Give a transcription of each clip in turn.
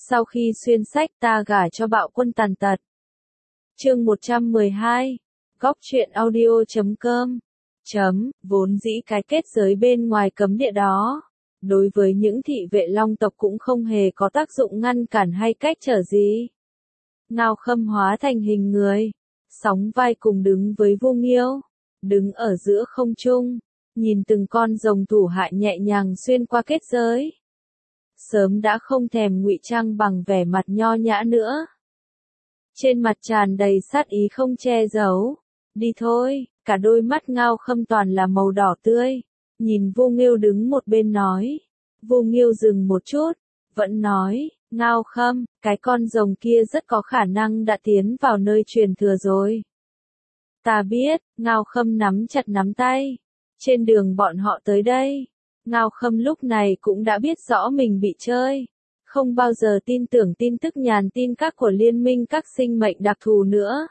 Sau khi xuyên sách ta gả cho bạo quân tàn tật. Chương 112. Góc truyện audio.com. Vốn dĩ cái kết giới bên ngoài cấm địa đó, đối với những thị vệ long tộc cũng không hề có tác dụng ngăn cản hay cách trở gì. Ngao Khâm hóa thành hình người, sóng vai cùng đứng với Vu Nghiêu, đứng ở giữa không trung, nhìn từng con rồng thủ hại nhẹ nhàng xuyên qua kết giới. Sớm đã không thèm ngụy trang bằng vẻ mặt nho nhã nữa. Trên mặt tràn đầy sát ý không che giấu. Đi thôi, cả đôi mắt Ngao Khâm toàn là màu đỏ tươi. Nhìn Vu Nghiêu đứng một bên nói. Vu Nghiêu dừng một chút, vẫn nói, Ngao Khâm, cái con rồng kia rất có khả năng đã tiến vào nơi truyền thừa rồi. Ta biết, Ngao Khâm nắm chặt nắm tay. Trên đường bọn họ tới đây, Ngao Khâm lúc này cũng đã biết rõ mình bị chơi. Không bao giờ tin tưởng tin tức nhàn tin các của liên minh các sinh mệnh đặc thù nữa.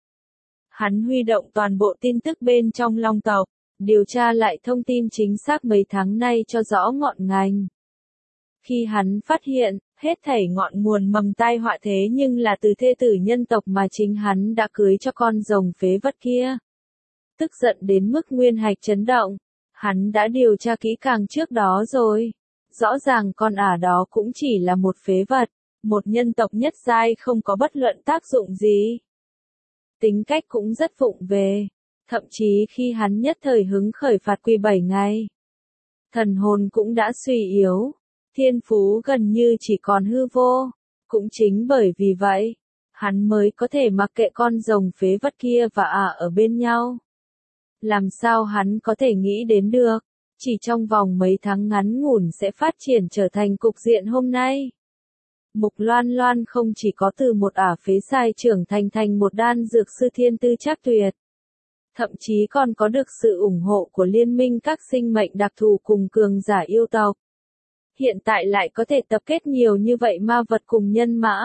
Hắn huy động toàn bộ tin tức bên trong long tộc, điều tra lại thông tin chính xác mấy tháng nay cho rõ ngọn ngành. Khi hắn phát hiện, hết thảy ngọn nguồn mầm tai họa thế nhưng là từ thê tử nhân tộc mà chính hắn đã cưới cho con rồng phế vật kia. Tức giận đến mức nguyên hạch chấn động, hắn đã điều tra kỹ càng trước đó rồi. Rõ ràng con ả đó cũng chỉ là một phế vật, một nhân tộc nhất giai không có bất luận tác dụng gì. Tính cách cũng rất vụng về, thậm chí khi hắn nhất thời hứng khởi phạt quy 7 ngày. Thần hồn cũng đã suy yếu, thiên phú gần như chỉ còn hư vô. Cũng chính bởi vì vậy, hắn mới có thể mặc kệ con rồng phế vật kia và ả ở bên nhau. Làm sao hắn có thể nghĩ đến được? Chỉ trong vòng mấy tháng ngắn ngủn sẽ phát triển trở thành cục diện hôm nay. Mục Loan Loan không chỉ có từ một ả phế sai trưởng thành một đan dược sư thiên tư trác tuyệt. Thậm chí còn có được sự ủng hộ của liên minh các sinh mệnh đặc thù cùng cường giả yêu tộc. Hiện tại lại có thể tập kết nhiều như vậy ma vật cùng nhân mã.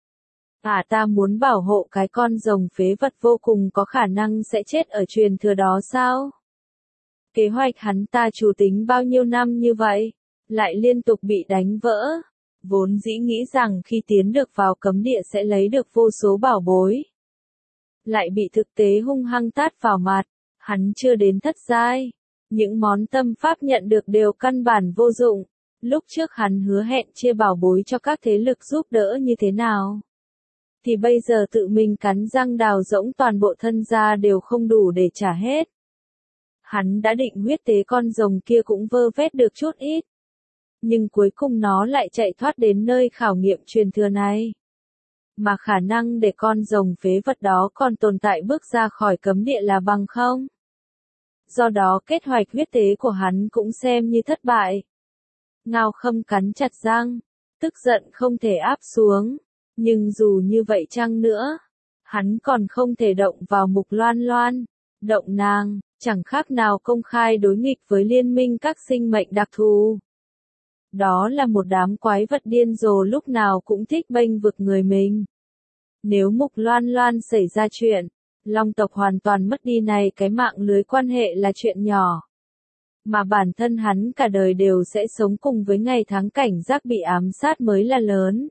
Ta muốn bảo hộ cái con rồng phế vật vô cùng có khả năng sẽ chết ở truyền thừa đó sao? Kế hoạch hắn ta chủ tính bao nhiêu năm như vậy, lại liên tục bị đánh vỡ. Vốn dĩ nghĩ rằng khi tiến được vào cấm địa sẽ lấy được vô số bảo bối. Lại bị thực tế hung hăng tát vào mặt, hắn chưa đến thất giai. Những món tâm pháp nhận được đều căn bản vô dụng. Lúc trước hắn hứa hẹn chia bảo bối cho các thế lực giúp đỡ như thế nào. Thì bây giờ tự mình cắn răng đào rỗng toàn bộ thân ra đều không đủ để trả hết. Hắn đã định huyết tế con rồng kia cũng vơ vét được chút ít. Nhưng cuối cùng nó lại chạy thoát đến nơi khảo nghiệm truyền thừa này. Mà khả năng để con rồng phế vật đó còn tồn tại bước ra khỏi cấm địa là bằng không. Do đó kế hoạch huyết tế của hắn cũng xem như thất bại. Ngao Khâm cắn chặt răng, tức giận không thể áp xuống. Nhưng dù như vậy chăng nữa, hắn còn không thể động vào Mục Loan Loan. Động nàng, chẳng khác nào công khai đối nghịch với liên minh các sinh mệnh đặc thù. Đó là một đám quái vật điên rồ lúc nào cũng thích bênh vực người mình. Nếu Mục Loan Loan xảy ra chuyện, long tộc hoàn toàn mất đi này cái mạng lưới quan hệ là chuyện nhỏ. Mà bản thân hắn cả đời đều sẽ sống cùng với ngày tháng cảnh giác bị ám sát mới là lớn.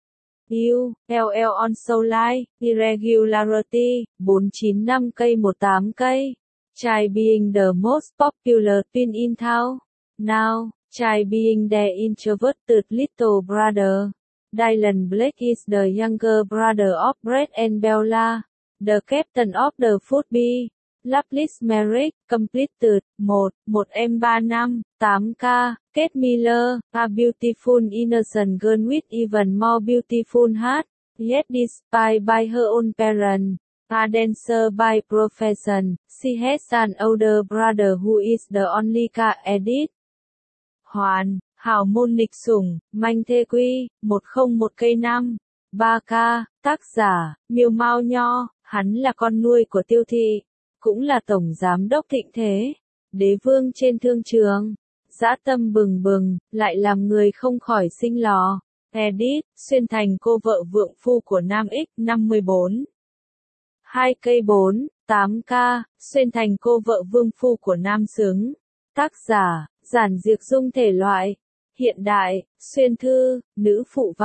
LL on Soulline, Irregularity, 495 cây 18 cây. Try being the most popular twin in town. Now, try being the introverted little brother. Dylan Blake is the younger brother of Brett and Bella, the captain of the Football. Loveless Marriage, completed, 1M35, 8K, Kate Miller, a beautiful innocent girl with even more beautiful heart, yet despised by her own parents. A dancer by profession, she has an older brother who is the only edit. Hoàn, hào môn nghịch sủng, manh thê quy, 101 cây 5, 3K, tác giả, Miêu Mao Nho, hắn là con nuôi của Tiêu Thị. Cũng là tổng giám đốc thịnh thế, đế vương trên thương trường, dã tâm bừng bừng, lại làm người không khỏi sinh lò. Edit, xuyên thành cô vợ vượng phu của Nam X54. 2 cây 4, 8K, xuyên thành cô vợ vương phu của Nam Xứng. Tác giả, giản diệt dung thể loại, hiện đại, xuyên thư, nữ phụ văn,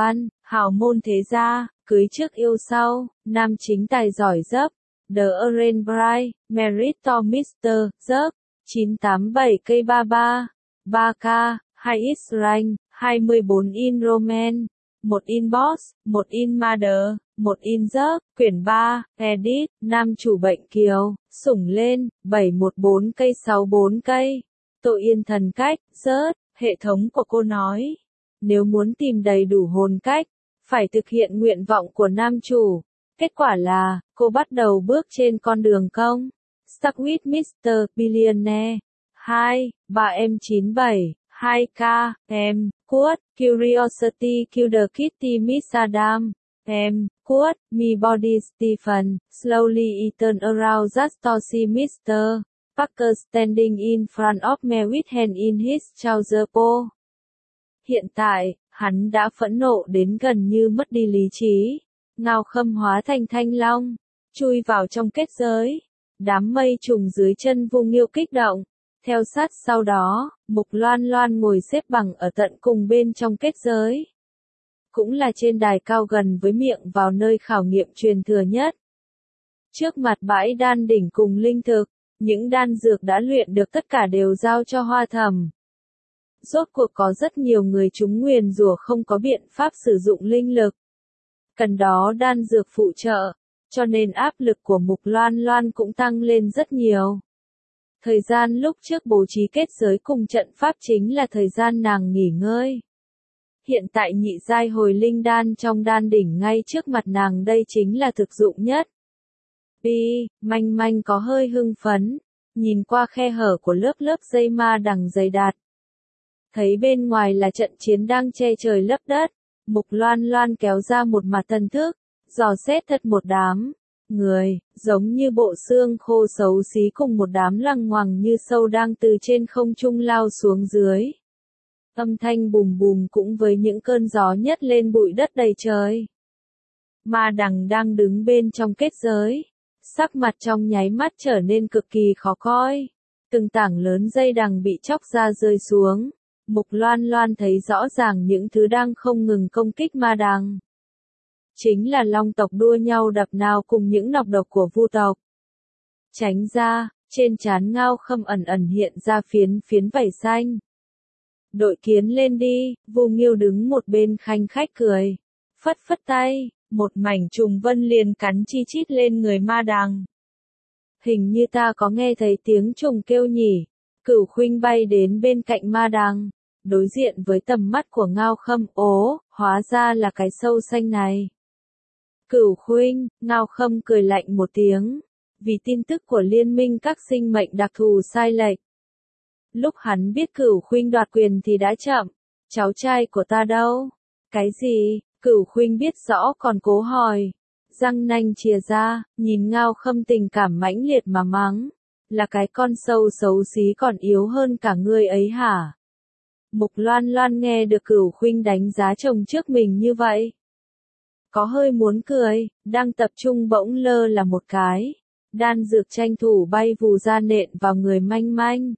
Hào môn thế gia, cưới trước yêu sau, nam chính tài giỏi dấp. The Orange Bride, Merit to Mr. Dấp. 987 cây 33. 3K, 2X rank, 24 in Roman. 1 in Boss, 1 in Mother, 1 in Dấp. Quyển 3, Edit, nam chủ bệnh kiều, sủng lên, 714 cây 64 cây. Tội yên thần cách, rớt, hệ thống của cô nói. Nếu muốn tìm đầy đủ hồn cách, phải thực hiện nguyện vọng của nam chủ. Kết quả là, cô bắt đầu bước trên con đường công. Stuck with Mr. Billionaire. 2, 3M97, 2K, M, Quote, Curiosity Killer Kitty Miss Adam. M, Quote, Me Body Stephen, Slowly Eaten Around Just to see Mr. Parker standing in front of me with hand in his trouser po. Hiện tại, hắn đã phẫn nộ đến gần như mất đi lý trí. Ngao Khâm hóa thành thanh long, chui vào trong kết giới. Đám mây trùng dưới chân Vu Nghiêu kích động. Theo sát sau đó, Mục Loan Loan ngồi xếp bằng ở tận cùng bên trong kết giới. Cũng là trên đài cao gần với miệng vào nơi khảo nghiệm truyền thừa nhất. Trước mặt bãi đan đỉnh cùng linh thực, những đan dược đã luyện được tất cả đều giao cho Hoa Thầm. Rốt cuộc có rất nhiều người chúng nguyền rủa không có biện pháp sử dụng linh lực. Cần đó đan dược phụ trợ, cho nên áp lực của Mục Loan Loan cũng tăng lên rất nhiều. Thời gian lúc trước bố trí kết giới cùng trận pháp chính là thời gian nàng nghỉ ngơi. Hiện tại nhị giai hồi linh đan trong đan đỉnh ngay trước mặt nàng đây chính là thực dụng nhất. Manh manh có hơi hưng phấn, nhìn qua khe hở của lớp dây ma đằng dày đặc. Thấy bên ngoài là trận chiến đang che trời lấp đất, Mục Loan Loan kéo ra một mặt thần thức, dò xét thật một đám người, giống như bộ xương khô xấu xí cùng một đám lằng ngoằng như sâu đang từ trên không trung lao xuống dưới. Âm thanh bùm bùm cũng với những cơn gió nhấc lên bụi đất đầy trời. Ma đằng đang đứng bên trong kết giới, sắc mặt trong nháy mắt trở nên cực kỳ khó coi. Từng tảng lớn dây đằng bị chóc ra rơi xuống. Mục Loan Loan thấy rõ ràng những thứ đang không ngừng công kích ma đằng. Chính là long tộc đua nhau đập nào cùng những nọc độc của Vu tộc. Tránh ra, trên trán Ngao Khâm ẩn ẩn hiện ra phiến vảy xanh. Đội kiến lên đi, Vu Nghiêu đứng một bên khanh khách cười. Phất phất tay, một mảnh trùng vân liền cắn chi chít lên người ma đằng. Hình như ta có nghe thấy tiếng trùng kêu nhỉ. Cửu Khuynh bay đến bên cạnh ma đằng, đối diện với tầm mắt của Ngao Khâm. Ố, hóa ra là cái sâu xanh này. Cửu Khuynh, Ngao Khâm cười lạnh một tiếng, vì tin tức của liên minh các sinh mệnh đặc thù sai lệch. Lúc hắn biết Cửu Khuynh đoạt quyền thì đã chậm, cháu trai của ta đâu? Cái gì? Cửu Khuynh biết rõ còn cố hỏi, răng nanh chìa ra, nhìn Ngao Khâm tình cảm mãnh liệt mà mắng. Là cái con sâu xấu xí còn yếu hơn cả ngươi ấy hả? Mục Loan Loan nghe được Cửu Khuynh đánh giá chồng trước mình như vậy. Có hơi muốn cười, đang tập trung bỗng lơ là một cái. Đan dược tranh thủ bay vù ra nện vào người manh manh.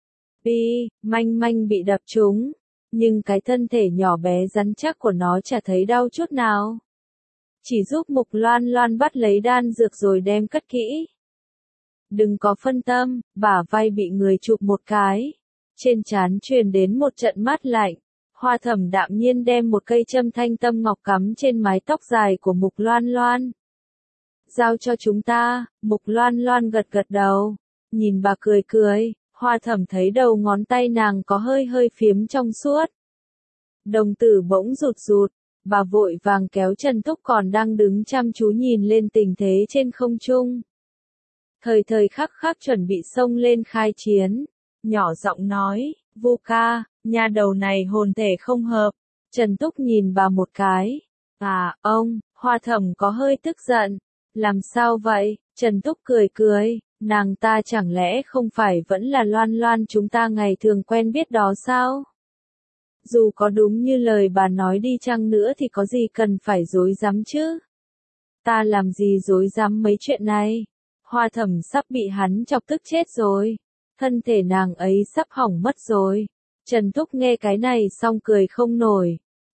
Manh manh bị đập trúng, nhưng cái thân thể nhỏ bé rắn chắc của nó chả thấy đau chút nào. Chỉ giúp Mục Loan Loan bắt lấy đan dược rồi đem cất kỹ. Đừng có phân tâm, bả vai bị người chụp một cái. Trên trán truyền đến một trận mát lạnh. Hoa Thẩm đạm nhiên đem một cây châm thanh tâm ngọc cắm trên mái tóc dài của Mục Loan Loan. Giao cho chúng ta, Mục Loan Loan gật gật đầu. Nhìn bà cười cười, Hoa Thẩm thấy đầu ngón tay nàng có hơi phiếm trong suốt. Đồng tử bỗng rụt rụt, bà vội vàng kéo Trần Thúc còn đang đứng chăm chú nhìn lên tình thế trên không trung. Thời khắc khắc chuẩn bị xông lên khai chiến, nhỏ giọng nói, Vu ca, nhà đầu này hồn thể không hợp. Trần Túc nhìn bà một cái. Ông, Hoa Thẩm có hơi tức giận. Làm sao vậy? Trần Túc cười, nàng ta chẳng lẽ không phải vẫn là Loan Loan chúng ta ngày thường quen biết đó sao? Dù có đúng như lời bà nói đi chăng nữa thì có gì cần phải dối rắm chứ? Ta làm gì dối rắm mấy chuyện này? Hoa Thẩm sắp bị hắn chọc tức chết rồi. Thân thể nàng ấy sắp hỏng mất rồi. Trần Thúc nghe cái này xong cười không nổi.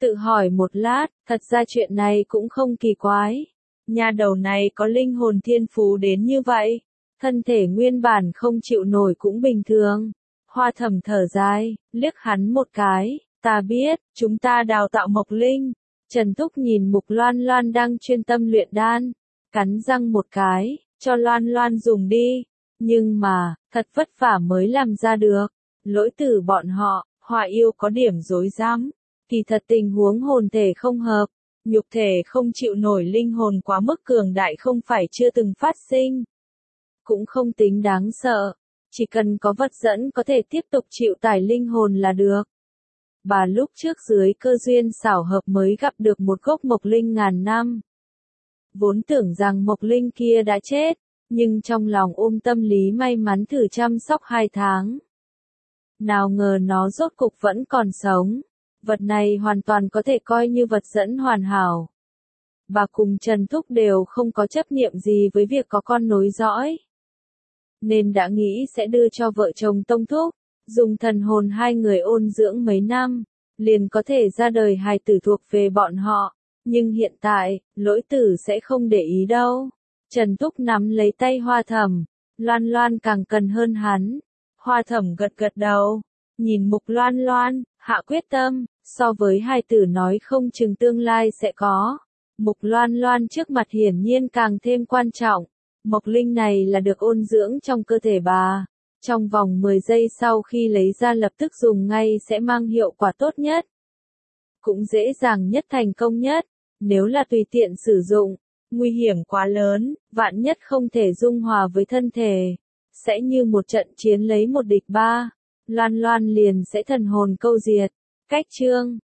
Tự hỏi một lát, thật ra chuyện này cũng không kỳ quái. Nhà đầu này có linh hồn thiên phú đến như vậy. Thân thể nguyên bản không chịu nổi cũng bình thường. Hoa Thẩm thở dài, liếc hắn một cái, ta biết, chúng ta đào tạo Mộc Linh. Trần Thúc nhìn Mục Loan Loan đang chuyên tâm luyện đan, cắn răng một cái, cho Loan Loan dùng đi. Nhưng mà, thật vất vả mới làm ra được. Lỗi từ bọn họ, Hỏa yêu có điểm rối rắm. Kỳ thật tình huống hồn thể không hợp, nhục thể không chịu nổi linh hồn quá mức cường đại không phải chưa từng phát sinh. Cũng không tính đáng sợ, chỉ cần có vật dẫn có thể tiếp tục chịu tải linh hồn là được. Bà lúc trước dưới cơ duyên xảo hợp mới gặp được một gốc mộc linh ngàn năm. Vốn tưởng rằng mộc linh kia đã chết, nhưng trong lòng ôm tâm lý may mắn thử chăm sóc 2 tháng. Nào ngờ nó rốt cục vẫn còn sống. Vật này hoàn toàn có thể coi như vật dẫn hoàn hảo. Bà cùng Trần Thúc đều không có chấp niệm gì với việc có con nối dõi. Nên đã nghĩ sẽ đưa cho vợ chồng Tông Thúc, dùng thần hồn 2 người ôn dưỡng mấy năm, liền có thể ra đời hài tử thuộc về bọn họ. Nhưng hiện tại, Lỗi Tử sẽ không để ý đâu. Trần Thúc nắm lấy tay Hoa Thẩm, Loan Loan càng cần hơn hắn. Hoa Thẩm gật gật đầu, nhìn Mục Loan Loan, hạ quyết tâm, so với hài tử nói không chừng tương lai sẽ có. Mục Loan Loan trước mặt hiển nhiên càng thêm quan trọng. Mộc linh này là được ôn dưỡng trong cơ thể bà. Trong vòng 10 giây sau khi lấy ra lập tức dùng ngay sẽ mang hiệu quả tốt nhất. Cũng dễ dàng nhất thành công nhất. Nếu là tùy tiện sử dụng, nguy hiểm quá lớn, vạn nhất không thể dung hòa với thân thể. Sẽ như một trận chiến lấy một địch 3. Loan Loan liền sẽ thần hồn câu diệt. Cách chương